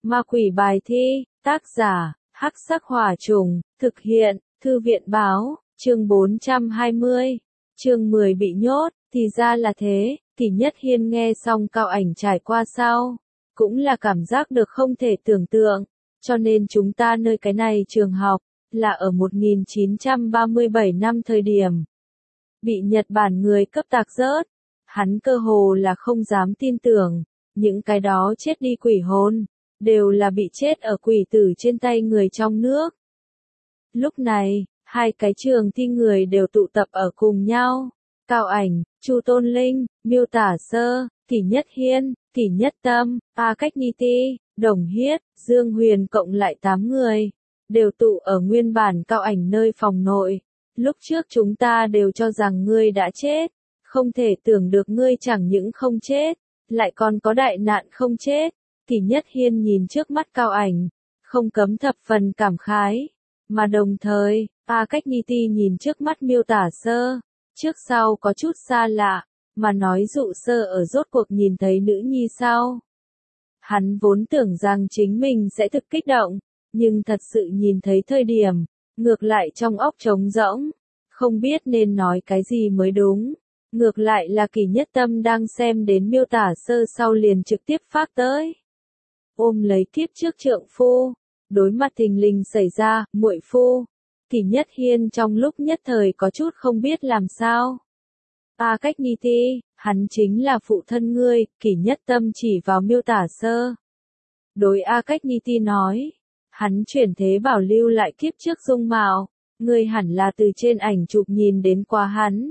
Ma quỷ bài thi, tác giả, Hắc Sắc Hỏa Trùng, thực hiện, Thư viện báo, chương 420, chương 10 bị nhốt, thì ra là thế, Kỷ Nhất Hiên nghe xong Cao Ảnh trải qua sau, cũng là cảm giác được không thể tưởng tượng, cho nên chúng ta nơi cái này trường học, là ở 1937 năm thời điểm, bị Nhật Bản người cấp tạc rớt, hắn cơ hồ là không dám tin tưởng, những cái đó chết đi quỷ hồn, đều là bị chết ở quỷ tử trên tay người trong nước. Lúc này, hai cái trường thi người đều tụ tập ở cùng nhau, Cao Ảnh, Chu Tôn Linh, Miêu Tả Sơ, Kỷ Nhất Hiên, Kỷ Nhất Tâm, A Cách Ni Ti, Đồng Hiết, Dương Huyền cộng lại 8 người, đều tụ ở nguyên bản Cao Ảnh nơi phòng nội. Lúc trước chúng ta đều cho rằng ngươi đã chết, không thể tưởng được ngươi chẳng những không chết, lại còn có đại nạn không chết. Kỷ Nhất Hiên nhìn trước mắt Cao Ảnh, không cấm thập phần cảm khái, mà đồng thời, A Cách Ni Ti nhìn trước mắt Miêu Tả Sơ, trước sau có chút xa lạ, mà nói dụ sơ ở rốt cuộc nhìn thấy nữ nhi sau. Hắn vốn tưởng rằng chính mình sẽ thực kích động, nhưng thật sự nhìn thấy thời điểm, ngược lại trong óc trống rỗng, không biết nên nói cái gì mới đúng. Ngược lại là Kỷ Nhất Tâm đang xem đến Miêu Tả Sơ sau liền trực tiếp phát tới. Ôm lấy kiếp trước trượng phu, đối mặt thình lình xảy ra, muội phu. Kỷ Nhất Hiên trong lúc nhất thời có chút không biết làm sao. A Cách Ni Ti, hắn chính là phụ thân ngươi, Kỷ Nhất Tâm chỉ vào Miêu Tả Sơ. Đối A Cách Ni Ti nói, hắn chuyển thế bảo lưu lại kiếp trước dung mạo, ngươi hẳn là từ trên ảnh chụp nhìn đến qua hắn.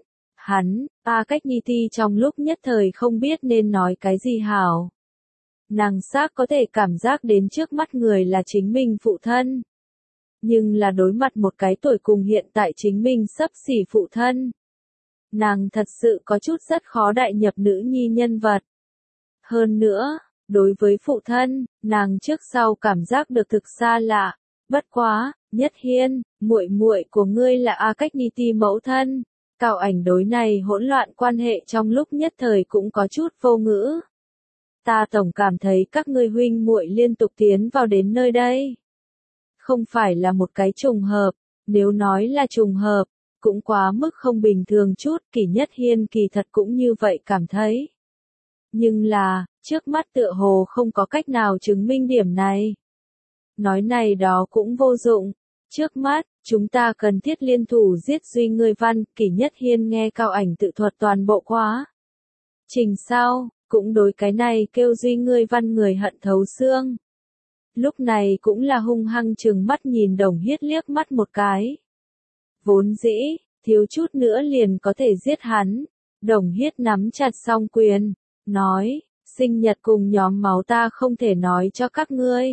A Cách Ni Ti trong lúc nhất thời không biết nên nói cái gì hảo. Nàng xác có thể cảm giác đến trước mắt người là chính mình phụ thân. Nhưng là đối mặt một cái tuổi cùng hiện tại chính mình sắp xỉ phụ thân. Nàng thật sự có chút rất khó đại nhập nữ nhi nhân vật. Hơn nữa, đối với phụ thân, nàng trước sau cảm giác được thực xa lạ. Bất quá, Nhất Hiên, muội muội của ngươi là A Cách Ni Ti mẫu thân. Cao Ảnh đối này hỗn loạn quan hệ trong lúc nhất thời cũng có chút vô ngữ. Ta tổng cảm thấy các ngươi huynh muội liên tục tiến vào đến nơi đây. Không phải là một cái trùng hợp, nếu nói là trùng hợp, cũng quá mức không bình thường chút. Kỷ Nhất Hiên kỳ thật cũng như vậy cảm thấy. Nhưng là, trước mắt tựa hồ không có cách nào chứng minh điểm này. Nói này đó cũng vô dụng. Trước mắt, chúng ta cần thiết liên thủ giết Duy Ngươi Văn. Kỷ Nhất Hiên nghe Cao Ảnh tự thuật toàn bộ quá trình sau, cũng đối cái này kêu Duy Ngươi Văn người hận thấu xương. Lúc này cũng là hung hăng trừng mắt nhìn Đồng Hiết liếc mắt một cái. Vốn dĩ, thiếu chút nữa liền có thể giết hắn. Đồng Hiết nắm chặt song quyền, nói, sinh nhật cùng nhóm máu ta không thể nói cho các ngươi.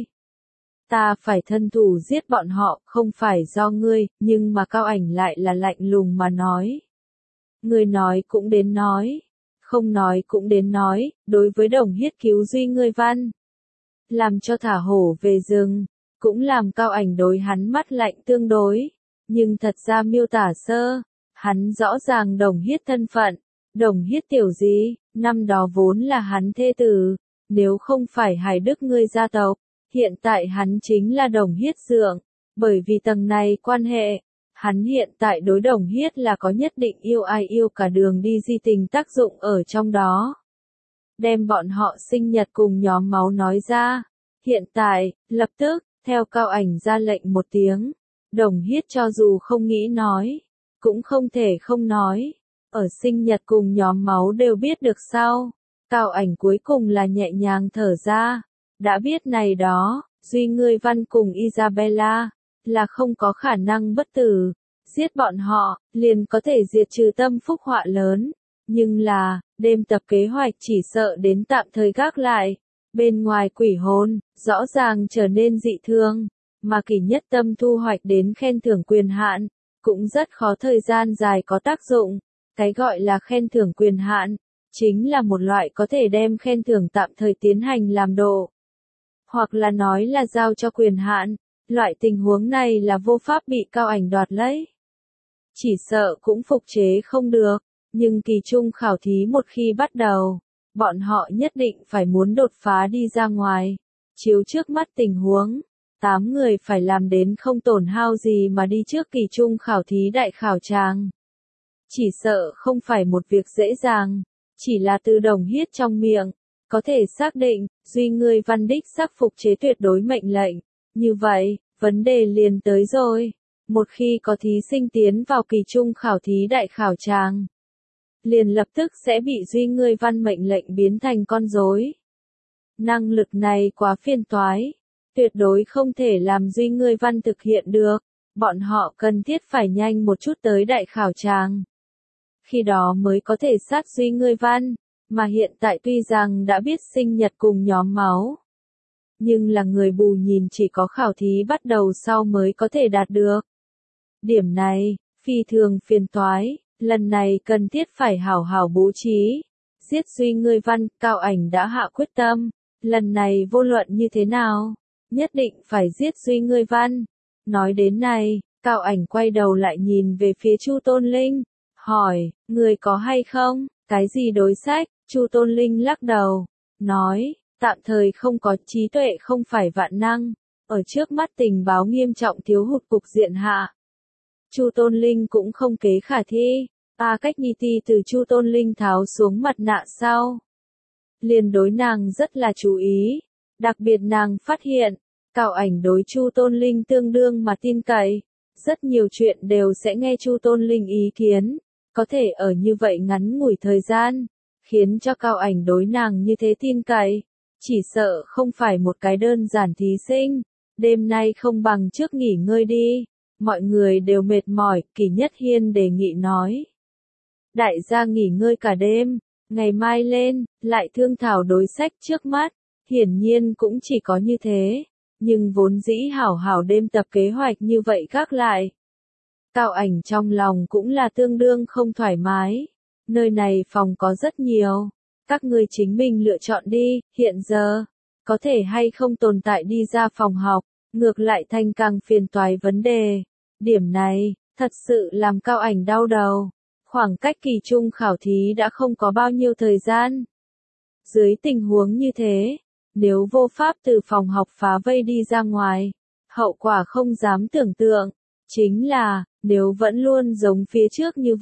Ta phải thân thủ giết bọn họ, không phải do ngươi, nhưng mà Cao Ảnh lại là lạnh lùng mà nói. Ngươi nói cũng đến nói, không nói cũng đến nói, đối với Đồng Hiết cứu Duy Ngươi Văn. Làm cho thả hổ về rừng, cũng làm Cao Ảnh đối hắn mắt lạnh tương đối, nhưng thật ra Miêu Tả Sơ, hắn rõ ràng Đồng Hiết thân phận, Đồng Hiết tiểu gì, năm đó vốn là hắn thê tử, nếu không phải Hải Đức ngươi gia tộc, hiện tại hắn chính là Đồng Hiết dượng, bởi vì tầng này quan hệ, hắn hiện tại đối Đồng Hiết là có nhất định yêu ai yêu cả đường đi di tình tác dụng ở trong đó. Đem bọn họ sinh nhật cùng nhóm máu nói ra. Hiện tại, lập tức, theo Cao Ảnh ra lệnh một tiếng. Đồng Hiết cho dù không nghĩ nói, cũng không thể không nói. Ở sinh nhật cùng nhóm máu đều biết được sau. Cao Ảnh cuối cùng là nhẹ nhàng thở ra. Đã biết này đó, Duy Ngươi Văn cùng Isabella, là không có khả năng bất tử. Giết bọn họ, liền có thể diệt trừ tâm phúc họa lớn. Nhưng là, đêm tập kế hoạch chỉ sợ đến tạm thời gác lại. Bên ngoài quỷ hồn, rõ ràng trở nên dị thương, mà Kỷ Nhất Tâm thu hoạch đến khen thưởng quyền hạn, cũng rất khó thời gian dài có tác dụng. Cái gọi là khen thưởng quyền hạn, chính là một loại có thể đem khen thưởng tạm thời tiến hành làm độ. Hoặc là nói là giao cho quyền hạn, loại tình huống này là vô pháp bị Cao Ảnh đoạt lấy. Chỉ sợ cũng phục chế không được. Nhưng kỳ trung khảo thí một khi bắt đầu, bọn họ nhất định phải muốn đột phá đi ra ngoài. chiếu trước mắt tình huống, 8 người phải làm đến không tổn hao gì mà đi trước kỳ trung khảo thí đại khảo tràng. Chỉ sợ không phải một việc dễ dàng, chỉ là từ Đồng Hiết trong miệng, có thể xác định, duy ngươi văn đích xác phục chế tuyệt đối mệnh lệnh. Như vậy, vấn đề liền tới rồi. Một khi có thí sinh tiến vào kỳ trung khảo thí đại khảo tràng, liền lập tức sẽ bị duy ngươi văn mệnh lệnh biến thành con rối. Năng lực này quá phiền toái, tuyệt đối không thể làm duy ngươi văn thực hiện được, bọn họ cần thiết phải nhanh một chút tới đại khảo tràng. Khi đó mới có thể sát duy ngươi văn, mà hiện tại tuy rằng đã biết sinh nhật cùng nhóm máu, nhưng là người bù nhìn chỉ có khảo thí bắt đầu sau mới có thể đạt được. Điểm này, phi thường phiền toái, lần này cần thiết phải hảo hảo bố trí. Giết duy ngươi văn, Cao Ảnh đã hạ quyết tâm, lần này vô luận như thế nào, nhất định phải giết duy ngươi văn. Nói đến này, Cao Ảnh quay đầu lại nhìn về phía Chu Tôn Linh, hỏi, người có hay không, cái gì đối sách? Chu Tôn Linh lắc đầu, nói, tạm thời không có, trí tuệ không phải vạn năng, ở trước mắt tình báo nghiêm trọng thiếu hụt cục diện hạ. Chu Tôn Linh cũng không kế khả thi, Cách Nhi Ti từ Chu Tôn Linh tháo xuống mặt nạ sau, liền đối nàng rất là chú ý, đặc biệt nàng phát hiện, Cao Ảnh đối Chu Tôn Linh tương đương mà tin cậy, rất nhiều chuyện đều sẽ nghe Chu Tôn Linh ý kiến, có thể ở như vậy ngắn ngủi thời gian, khiến cho Cao Ảnh đối nàng như thế tin cậy, chỉ sợ không phải một cái đơn giản thí sinh, đêm nay không bằng trước nghỉ ngơi đi, mọi người đều mệt mỏi, Kỳ Nhất Hiên đề nghị nói. Đại gia nghỉ ngơi cả đêm, ngày mai lên, lại thương thảo đối sách trước mắt, hiển nhiên cũng chỉ có như thế, nhưng vốn dĩ hảo hảo đêm tập kế hoạch như vậy gác lại. Cao Ảnh trong lòng cũng là tương đương không thoải mái, nơi này phòng có rất nhiều, các ngươi chính mình lựa chọn đi, hiện giờ, có thể hay không tồn tại đi ra phòng học, ngược lại thành càng phiền toái vấn đề. Điểm này, thật sự làm Cao Ảnh đau đầu. Khoảng cách kỳ trung khảo thí đã không có bao nhiêu thời gian. Dưới tình huống như thế, nếu vô pháp từ phòng học phá vây đi ra ngoài, hậu quả không dám tưởng tượng. Chính là, nếu vẫn luôn giống phía trước như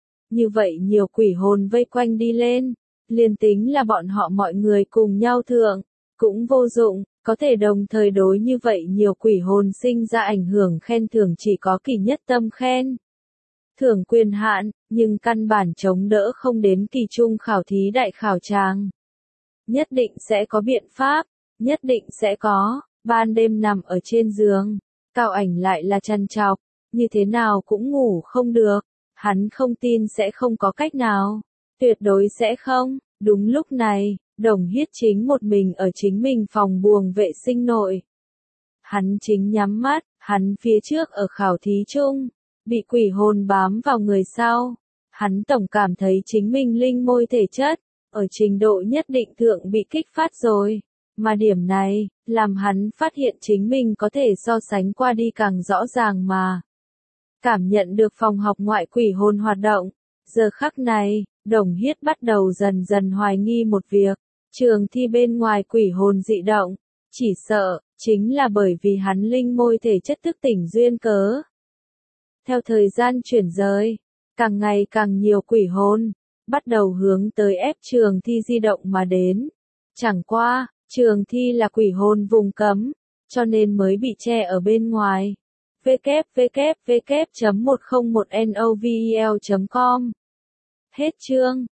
vậy nhiều quỷ hồn vây quanh đi lên, liền tính là bọn họ mọi người cùng nhau thượng, cũng vô dụng, có thể đồng thời đối như vậy nhiều quỷ hồn sinh ra ảnh hưởng khen thưởng chỉ có Kỳ Nhất Tâm khen. Thưởng quyền hạn, nhưng căn bản chống đỡ không đến kỳ trung khảo thí đại khảo tràng. Nhất định sẽ có biện pháp, nhất định sẽ có, ban đêm nằm ở trên giường, Cao Ảnh lại là trằn trọc, như thế nào cũng ngủ không được, hắn không tin sẽ không có cách nào, tuyệt đối sẽ không. Đúng lúc này, Đồng Hiết chính một mình ở chính mình phòng buồng vệ sinh nội. Hắn chính nhắm mắt, hắn phía trước ở khảo thí chung, bị quỷ hồn bám vào người sau. Hắn tổng cảm thấy chính mình linh môi thể chất, ở trình độ nhất định thượng bị kích phát rồi. Mà điểm này, làm hắn phát hiện chính mình có thể so sánh qua đi càng rõ ràng mà. Cảm nhận được phòng học ngoại quỷ hồn hoạt động. Giờ khắc này, Đồng Hiết bắt đầu dần dần hoài nghi một việc. Trường thi bên ngoài quỷ hồn dị động. Chỉ sợ, chính là bởi vì hắn linh môi thể chất thức tỉnh duyên cớ. Theo thời gian chuyển rời, càng ngày càng nhiều quỷ hồn, bắt đầu hướng tới ép trường thi di động mà đến. Chẳng qua, trường thi là quỷ hồn vùng cấm, cho nên mới bị che ở bên ngoài. www.101novel.com Hết chương.